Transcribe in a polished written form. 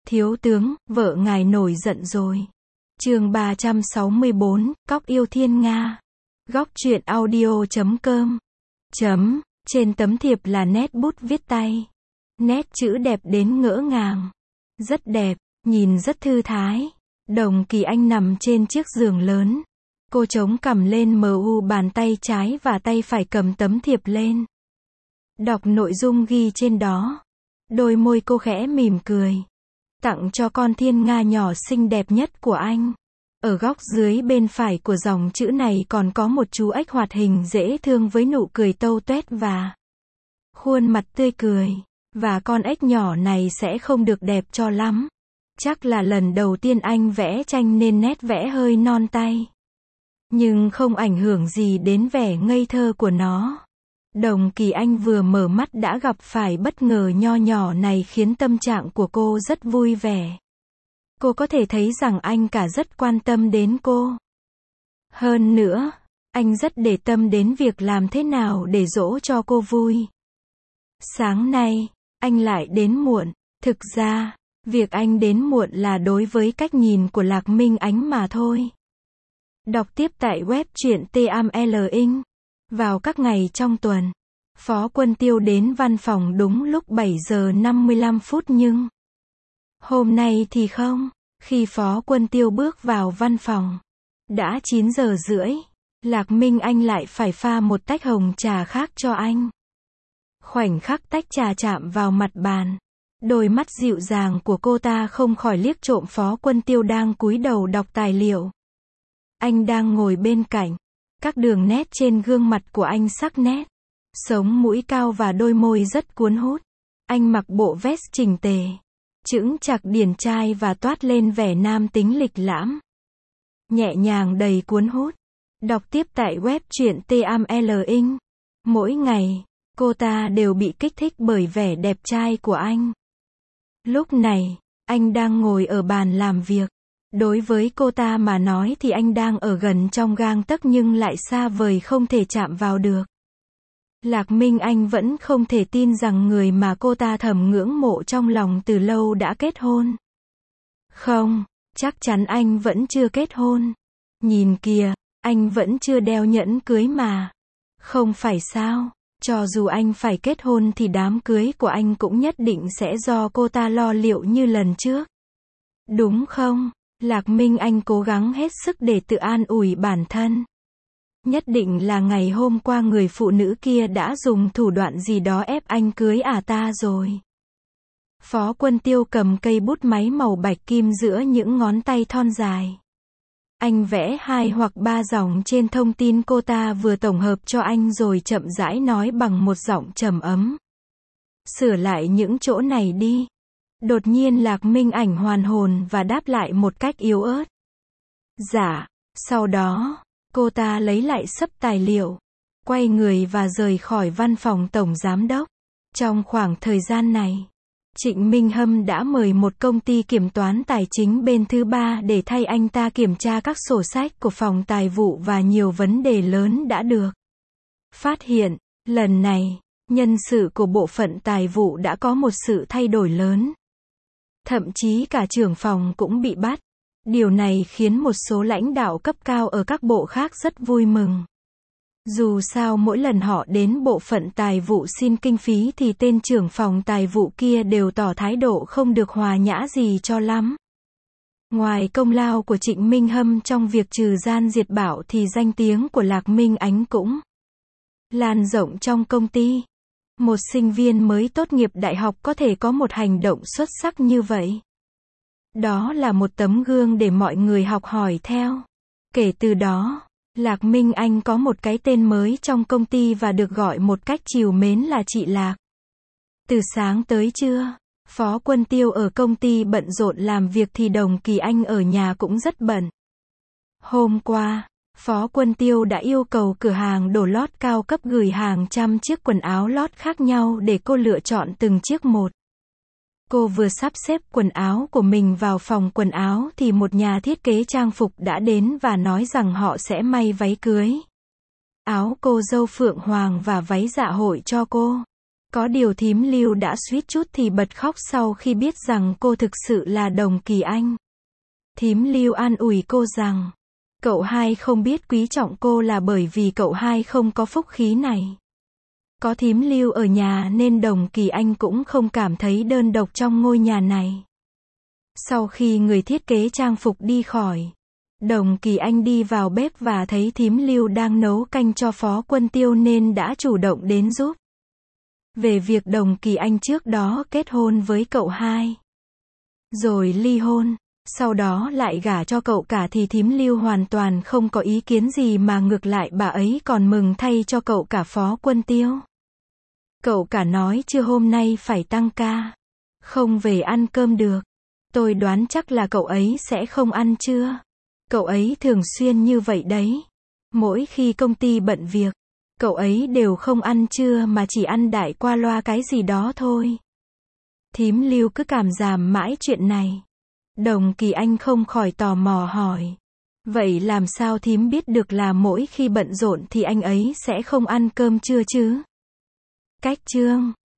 Thiếu tướng, vợ ngài nổi giận rồi. Chương 364, Cóc yêu thiên Nga. Góc truyện audio.com. Trên tấm thiệp là nét bút viết tay. Nét chữ đẹp đến ngỡ ngàng. Rất đẹp, nhìn rất thư thái. Đồng Kỳ Anh nằm trên chiếc giường lớn. Cô chống cằm lên bàn tay trái và tay phải cầm tấm thiệp lên. Đọc nội dung ghi trên đó. Đôi môi cô khẽ mỉm cười. Tặng cho con thiên Nga nhỏ xinh đẹp nhất của anh. Ở góc dưới bên phải của dòng chữ này còn có một chú ếch hoạt hình dễ thương với nụ cười tâu tuét và khuôn mặt tươi cười. Và con ếch nhỏ này sẽ không được đẹp cho lắm. Chắc là lần đầu tiên anh vẽ tranh nên nét vẽ hơi non tay. Nhưng không ảnh hưởng gì đến vẻ ngây thơ của nó. Đồng Kỳ Anh vừa mở mắt đã gặp phải bất ngờ nho nhỏ này khiến tâm trạng của cô rất vui vẻ. Cô có thể thấy rằng anh cả rất quan tâm đến cô. Hơn nữa, anh rất để tâm đến việc làm thế nào để dỗ cho cô vui. Sáng nay, anh lại đến muộn. Thực ra, việc anh đến muộn là đối với cách nhìn của Lạc Minh Ánh mà thôi. Đọc tiếp tại web truyện TMLing. Vào các ngày trong tuần, Phó Quân Tiêu đến văn phòng đúng lúc 7 giờ 55 phút nhưng hôm nay thì không. Khi Phó Quân Tiêu bước vào văn phòng, đã 9 giờ rưỡi, Lạc Minh Anh lại phải pha một tách hồng trà khác cho anh. Khoảnh khắc tách trà chạm vào mặt bàn, đôi mắt dịu dàng của cô ta không khỏi liếc trộm Phó Quân Tiêu đang cúi đầu đọc tài liệu. Anh đang ngồi bên cạnh. Các đường nét trên gương mặt của anh sắc nét. Sống mũi cao và đôi môi rất cuốn hút. Anh mặc bộ vest chỉnh tề, chững chạc điển trai và toát lên vẻ nam tính lịch lãm. Nhẹ nhàng đầy cuốn hút. Đọc tiếp tại web truyện TMLing. Mỗi ngày, cô ta đều bị kích thích bởi vẻ đẹp trai của anh. Lúc này, anh đang ngồi ở bàn làm việc. Đối với cô ta mà nói thì anh đang ở gần trong gang tấc nhưng lại xa vời không thể chạm vào được. Lạc Minh Anh vẫn không thể tin rằng người mà cô ta thầm ngưỡng mộ trong lòng từ lâu đã kết hôn. Không, chắc chắn anh vẫn chưa kết hôn. Nhìn kìa, anh vẫn chưa đeo nhẫn cưới mà. Không phải sao, cho dù anh phải kết hôn thì đám cưới của anh cũng nhất định sẽ do cô ta lo liệu như lần trước. Đúng không? Lạc Minh Anh cố gắng hết sức để tự an ủi bản thân. Nhất định là ngày hôm qua người phụ nữ kia đã dùng thủ đoạn gì đó ép anh cưới ta rồi. Phó Quân Tiêu cầm cây bút máy màu bạch kim giữa những ngón tay thon dài. Anh vẽ 2 hoặc 3 dòng trên thông tin cô ta vừa tổng hợp cho anh rồi chậm rãi nói bằng một giọng trầm ấm. Sửa lại những chỗ này đi. Đột nhiên Lạc Minh Ảnh hoàn hồn và đáp lại một cách yếu ớt. Dạ. Sau đó, cô ta lấy lại xấp tài liệu, quay người và rời khỏi văn phòng tổng giám đốc. Trong khoảng thời gian này, Trịnh Minh Hâm đã mời một công ty kiểm toán tài chính bên thứ ba để thay anh ta kiểm tra các sổ sách của phòng tài vụ và nhiều vấn đề lớn đã được phát hiện. Lần này, nhân sự của bộ phận tài vụ đã có một sự thay đổi lớn. Thậm chí cả trưởng phòng cũng bị bắt. Điều này khiến một số lãnh đạo cấp cao ở các bộ khác rất vui mừng. Dù sao mỗi lần họ đến bộ phận tài vụ xin kinh phí thì tên trưởng phòng tài vụ kia đều tỏ thái độ không được hòa nhã gì cho lắm. Ngoài công lao của Trịnh Minh Hâm trong việc trừ gian diệt bạo thì danh tiếng của Lạc Minh Ánh cũng lan rộng trong công ty. Một sinh viên mới tốt nghiệp đại học có thể có một hành động xuất sắc như vậy. Đó là một tấm gương để mọi người học hỏi theo. Kể từ đó, Lạc Minh Anh có một cái tên mới trong công ty và được gọi một cách trìu mến là chị Lạc. Từ sáng tới trưa, Phó Quân Tiêu ở công ty bận rộn làm việc thì Đồng Kỳ Anh ở nhà cũng rất bận. Hôm qua, Phó Quân Tiêu đã yêu cầu cửa hàng đồ lót cao cấp gửi hàng trăm chiếc quần áo lót khác nhau để cô lựa chọn từng chiếc một. Cô vừa sắp xếp quần áo của mình vào phòng quần áo thì một nhà thiết kế trang phục đã đến và nói rằng họ sẽ may váy cưới, áo cô dâu phượng hoàng và váy dạ hội cho cô. Có điều thím Lưu đã suýt chút thì bật khóc sau khi biết rằng cô thực sự là Đồng Kỳ Anh. Thím Lưu an ủi cô rằng, cậu hai không biết quý trọng cô là bởi vì cậu hai không có phúc khí này. Có thím Lưu ở nhà nên Đồng Kỳ Anh cũng không cảm thấy đơn độc trong ngôi nhà này. Sau khi người thiết kế trang phục đi khỏi, Đồng Kỳ Anh đi vào bếp và thấy thím Lưu đang nấu canh cho Phó Quân Tiêu nên đã chủ động đến giúp. Về việc Đồng Kỳ Anh trước đó kết hôn với cậu hai, rồi ly hôn, sau đó lại gả cho cậu cả thì thím Lưu hoàn toàn không có ý kiến gì mà ngược lại bà ấy còn mừng thay cho cậu cả Phó Quân Tiêu. Cậu cả nói trưa hôm nay phải tăng ca, không về ăn cơm được. Tôi đoán chắc là cậu ấy sẽ không ăn trưa. Cậu ấy thường xuyên như vậy đấy. Mỗi khi công ty bận việc, cậu ấy đều không ăn trưa mà chỉ ăn đại qua loa cái gì đó thôi. Thím Lưu cứ cảm giảm mãi chuyện này. Đồng Kỳ Anh không khỏi tò mò hỏi. Vậy làm sao thím biết được là mỗi khi bận rộn thì anh ấy sẽ không ăn cơm trưa chứ? Cách chương